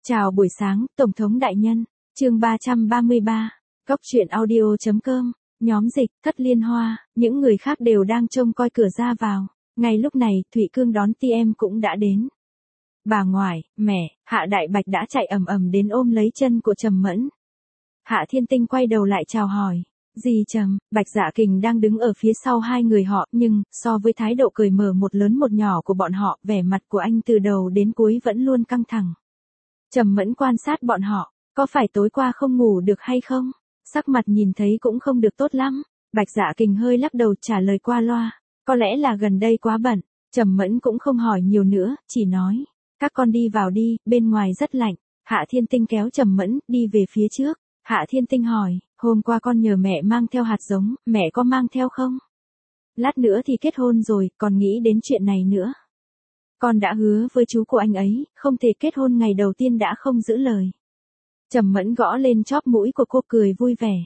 Chào buổi sáng, Tổng thống đại nhân. Chương 333. Góc truyện audio.com. Nhóm dịch, Thất Liên Hoa, những người khác đều đang trông coi cửa ra vào. Ngay lúc này, Thụy Cương đón TM cũng đã đến. Bà ngoại, mẹ, Hạ Đại Bạch đã chạy ầm ầm đến ôm lấy chân của Trầm Mẫn. Hạ Thiên Tinh quay đầu lại chào hỏi. Dì Trầm, Bạch Dạ Kình đang đứng ở phía sau hai người họ, nhưng, so với thái độ cởi mở một lớn một nhỏ của bọn họ, vẻ mặt của anh từ đầu đến cuối vẫn luôn căng thẳng. Trầm Mẫn quan sát bọn họ, có phải tối qua không ngủ được hay không? Sắc mặt nhìn thấy cũng không được tốt lắm. Bạch Dạ Kình hơi lắc đầu trả lời qua loa, có lẽ là gần đây quá bận. Trầm Mẫn cũng không hỏi nhiều nữa, chỉ nói, các con đi vào đi, bên ngoài rất lạnh. Hạ Thiên Tinh kéo Trầm Mẫn, đi về phía trước. Hạ Thiên Tinh hỏi, hôm qua con nhờ mẹ mang theo hạt giống, mẹ có mang theo không? Lát nữa thì kết hôn rồi, còn nghĩ đến chuyện này nữa. Con đã hứa với chú của anh ấy, không thể kết hôn ngày đầu tiên đã không giữ lời. Trầm Mẫn gõ lên chóp mũi của cô cười vui vẻ.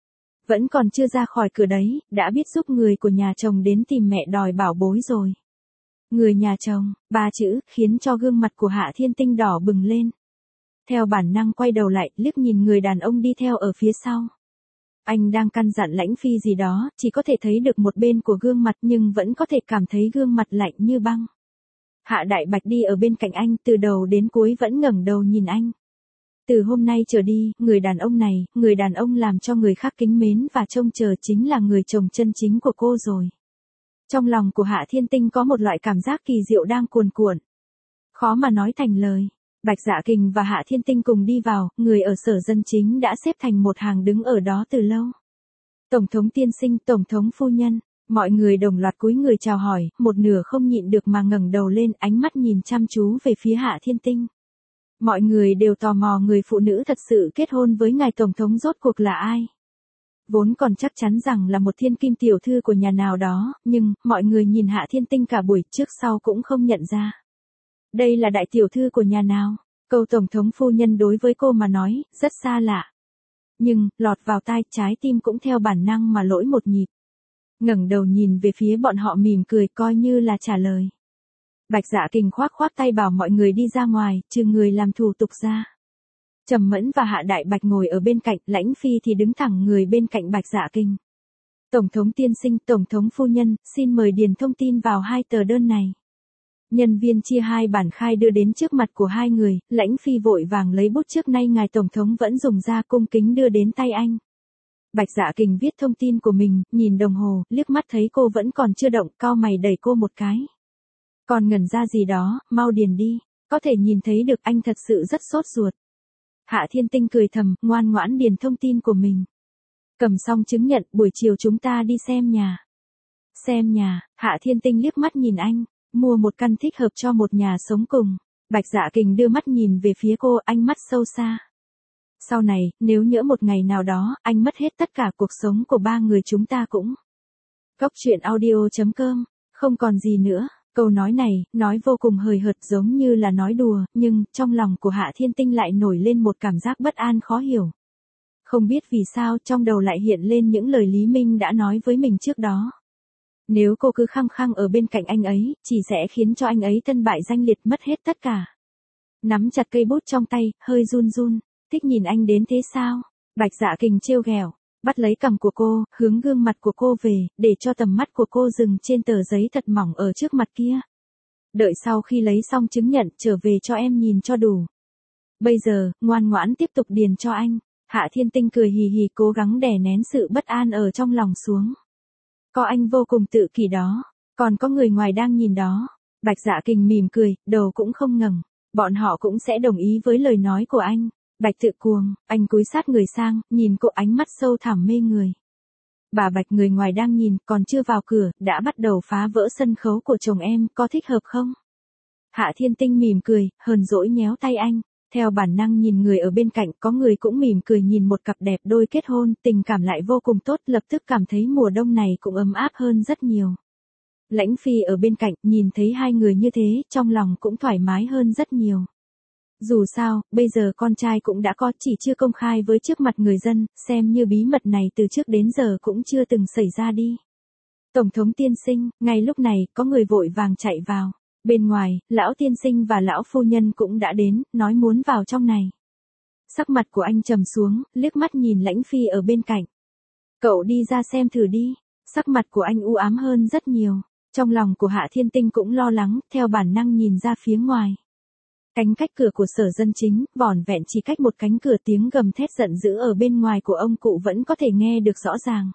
Vẫn còn chưa ra khỏi cửa đấy, đã biết giúp người của nhà chồng đến tìm mẹ đòi bảo bối rồi. Người nhà chồng, ba chữ, khiến cho gương mặt của Hạ Thiên Tinh đỏ bừng lên. Theo bản năng quay đầu lại, liếc nhìn người đàn ông đi theo ở phía sau. Anh đang căn dặn Lãnh Phi gì đó, chỉ có thể thấy được một bên của gương mặt nhưng vẫn có thể cảm thấy gương mặt lạnh như băng. Hạ Đại Bạch đi ở bên cạnh anh, từ đầu đến cuối vẫn ngẩng đầu nhìn anh. Từ hôm nay trở đi, người đàn ông này, người đàn ông làm cho người khác kính mến và trông chờ chính là người chồng chân chính của cô rồi. Trong lòng của Hạ Thiên Tinh có một loại cảm giác kỳ diệu đang cuồn cuộn. Khó mà nói thành lời. Bạch Dạ Kình và Hạ Thiên Tinh cùng đi vào, người ở sở dân chính đã xếp thành một hàng đứng ở đó từ lâu. Tổng thống tiên sinh, tổng thống phu nhân, mọi người đồng loạt cúi người chào hỏi, một nửa không nhịn được mà ngẩng đầu lên, ánh mắt nhìn chăm chú về phía Hạ Thiên Tinh. Mọi người đều tò mò người phụ nữ thật sự kết hôn với ngài tổng thống rốt cuộc là ai. Vốn còn chắc chắn rằng là một thiên kim tiểu thư của nhà nào đó, nhưng, mọi người nhìn Hạ Thiên Tinh cả buổi trước sau cũng không nhận ra. Đây là đại tiểu thư của nhà nào? Câu tổng thống phu nhân đối với cô mà nói, rất xa lạ. Nhưng, lọt vào tai, trái tim cũng theo bản năng mà lỗi một nhịp. Ngẩng đầu nhìn về phía bọn họ mỉm cười coi như là trả lời. Bạch Dạ Kình khoác tay bảo mọi người đi ra ngoài, trừ người làm thủ tục ra. Trầm Mẫn và Hạ Đại Bạch ngồi ở bên cạnh, Lãnh Phi thì đứng thẳng người bên cạnh Bạch Dạ Kình. Tổng thống tiên sinh, tổng thống phu nhân, xin mời điền thông tin vào hai tờ đơn này. Nhân viên chia hai bản khai đưa đến trước mặt của hai người, Lãnh Phi vội vàng lấy bút trước nay ngài tổng thống vẫn dùng ra cung kính đưa đến tay anh. Bạch Dạ Kình viết thông tin của mình, nhìn đồng hồ, liếc mắt thấy cô vẫn còn chưa động, cau mày đẩy cô một cái. Còn ngẩn ra gì đó, mau điền đi, có thể nhìn thấy được anh thật sự rất sốt ruột. Hạ Thiên Tinh cười thầm, ngoan ngoãn điền thông tin của mình. Cầm xong chứng nhận, buổi chiều chúng ta đi xem nhà. Xem nhà, Hạ Thiên Tinh liếc mắt nhìn anh, mua một căn thích hợp cho một nhà sống cùng. Bạch Dạ Kình đưa mắt nhìn về phía cô, ánh mắt sâu xa. Sau này, nếu nhỡ một ngày nào đó, anh mất hết tất cả cuộc sống của ba người chúng ta cũng. Góc truyện audio.com, không còn gì nữa. Câu nói này, nói vô cùng hời hợt giống như là nói đùa, nhưng, trong lòng của Hạ Thiên Tinh lại nổi lên một cảm giác bất an khó hiểu. Không biết vì sao trong đầu lại hiện lên những lời Lý Minh đã nói với mình trước đó. Nếu cô cứ khăng khăng ở bên cạnh anh ấy, chỉ sẽ khiến cho anh ấy thân bại danh liệt mất hết tất cả. Nắm chặt cây bút trong tay, hơi run run, thích nhìn anh đến thế sao? Bạch Dạ Kình trêu ghẹo, bắt lấy cằm của cô, hướng gương mặt của cô về, để cho tầm mắt của cô dừng trên tờ giấy thật mỏng ở trước mặt kia. Đợi sau khi lấy xong chứng nhận, trở về cho em nhìn cho đủ. Bây giờ, ngoan ngoãn tiếp tục điền cho anh. Hạ Thiên Tinh cười hì hì cố gắng đè nén sự bất an ở trong lòng xuống. Có anh vô cùng tự kỷ đó, còn có người ngoài đang nhìn đó. Bạch Dạ Kình mỉm cười, đầu cũng không ngẩng. Bọn họ cũng sẽ đồng ý với lời nói của anh. Bạch Tự Cuồng, anh cúi sát người sang, nhìn cô ánh mắt sâu thẳm mê người. Bà Bạch người ngoài đang nhìn, còn chưa vào cửa, đã bắt đầu phá vỡ sân khấu của chồng em, có thích hợp không? Hạ Thiên Tinh mỉm cười, hờn dỗi nhéo tay anh. Theo bản năng nhìn người ở bên cạnh, có người cũng mỉm cười nhìn một cặp đẹp đôi kết hôn, tình cảm lại vô cùng tốt, lập tức cảm thấy mùa đông này cũng ấm áp hơn rất nhiều. Lãnh Phi ở bên cạnh, nhìn thấy hai người như thế, trong lòng cũng thoải mái hơn rất nhiều. Dù sao, bây giờ con trai cũng đã có, chỉ chưa công khai với trước mặt người dân, xem như bí mật này từ trước đến giờ cũng chưa từng xảy ra đi. Tổng thống tiên sinh, ngay lúc này, có người vội vàng chạy vào. Bên ngoài, lão tiên sinh và lão phu nhân cũng đã đến, nói muốn vào trong này. Sắc mặt của anh trầm xuống, liếc mắt nhìn Lãnh Phi ở bên cạnh. Cậu đi ra xem thử đi. Sắc mặt của anh u ám hơn rất nhiều. Trong lòng của Hạ Thiên Tinh cũng lo lắng, theo bản năng nhìn ra phía ngoài. Cánh cách cửa của Sở Dân Chính, vỏn vẹn chỉ cách một cánh cửa, tiếng gầm thét giận dữ ở bên ngoài của ông cụ vẫn có thể nghe được rõ ràng.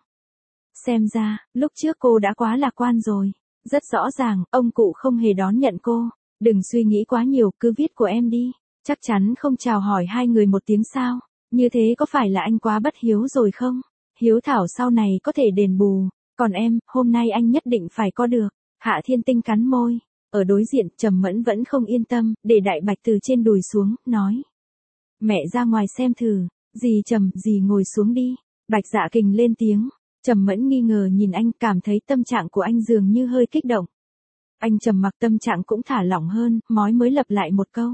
Xem ra, lúc trước cô đã quá lạc quan rồi. Rất rõ ràng, ông cụ không hề đón nhận cô. Đừng suy nghĩ quá nhiều, cứ viết của em đi. Chắc chắn không chào hỏi hai người một tiếng sao. Như thế có phải là anh quá bất hiếu rồi không? Hiếu thảo sau này có thể đền bù. Còn em, hôm nay anh nhất định phải có được. Hạ Thiên Tinh cắn môi. Ở đối diện, Trầm Mẫn vẫn không yên tâm, để Đại Bạch từ trên đùi xuống, nói. Mẹ ra ngoài xem thử. Dì Trầm, dì ngồi xuống đi. Bạch Dạ Kình lên tiếng. Trầm Mẫn nghi ngờ nhìn anh, cảm thấy tâm trạng của anh dường như hơi kích động. Anh trầm mặc, tâm trạng cũng thả lỏng hơn, mới lặp lại một câu.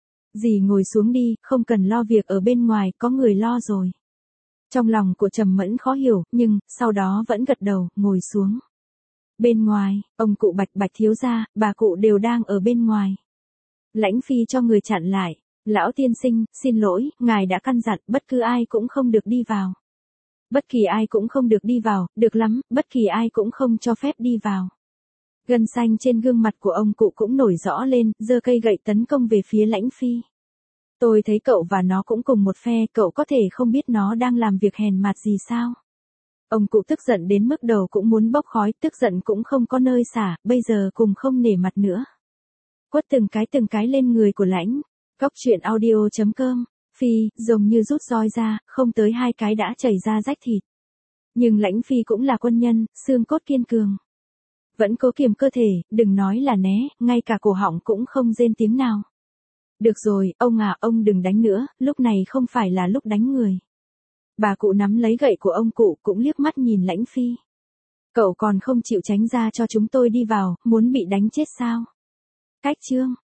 Dì ngồi xuống đi, không cần lo việc ở bên ngoài, có người lo rồi. Trong lòng của Trầm Mẫn khó hiểu, nhưng, sau đó vẫn gật đầu, ngồi xuống. Bên ngoài, ông cụ Bạch thiếu gia, bà cụ đều đang ở bên ngoài. Lãnh Phi cho người chặn lại. Lão tiên sinh, xin lỗi, ngài đã căn dặn, bất cứ ai cũng không được đi vào. Bất kỳ ai cũng không được đi vào, được lắm, bất kỳ ai cũng không cho phép đi vào. Gân xanh trên gương mặt của ông cụ cũng nổi rõ lên, giơ cây gậy tấn công về phía Lãnh Phi. Tôi thấy cậu và nó cũng cùng một phe, cậu có thể không biết nó đang làm việc hèn mạt gì sao? Ông cụ tức giận đến mức đầu cũng muốn bốc khói, tức giận cũng không có nơi xả, bây giờ cùng không nể mặt nữa. Quất từng cái lên người của Lãnh. Góc truyện audio.com. Phi, giống như rút roi ra, không tới 2 cái đã chảy ra rách thịt. Nhưng Lãnh Phi cũng là quân nhân, xương cốt kiên cường. Vẫn cố kiềm cơ thể, đừng nói là né, ngay cả cổ họng cũng không rên tiếng nào. Được rồi, ông à, ông đừng đánh nữa, lúc này không phải là lúc đánh người. Bà cụ nắm lấy gậy của ông cụ, cũng liếc mắt nhìn Lãnh Phi. Cậu còn không chịu tránh ra cho chúng tôi đi vào, muốn bị đánh chết sao? Cách chương.